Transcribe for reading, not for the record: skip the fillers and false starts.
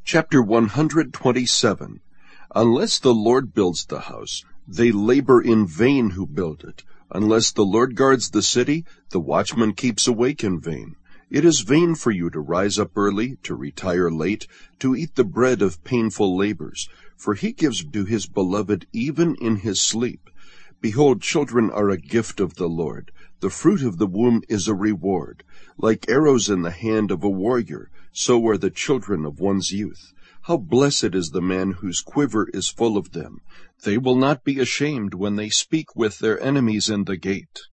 Chapter 127. Unless the Lord builds the house, they labor in vain who build it. Unless the Lord guards the city, the watchman keeps awake in vain. It is vain for you to rise up early, to retire late, to eat the bread of painful labors, for he gives to his beloved even in his sleep. Behold, children are a gift of the Lord. The fruit of the womb is a reward. Like arrows in the hand of a warrior, so are the children of one's youth. How blessed is the man whose quiver is full of them. They will not be ashamed when they speak with their enemies in the gate.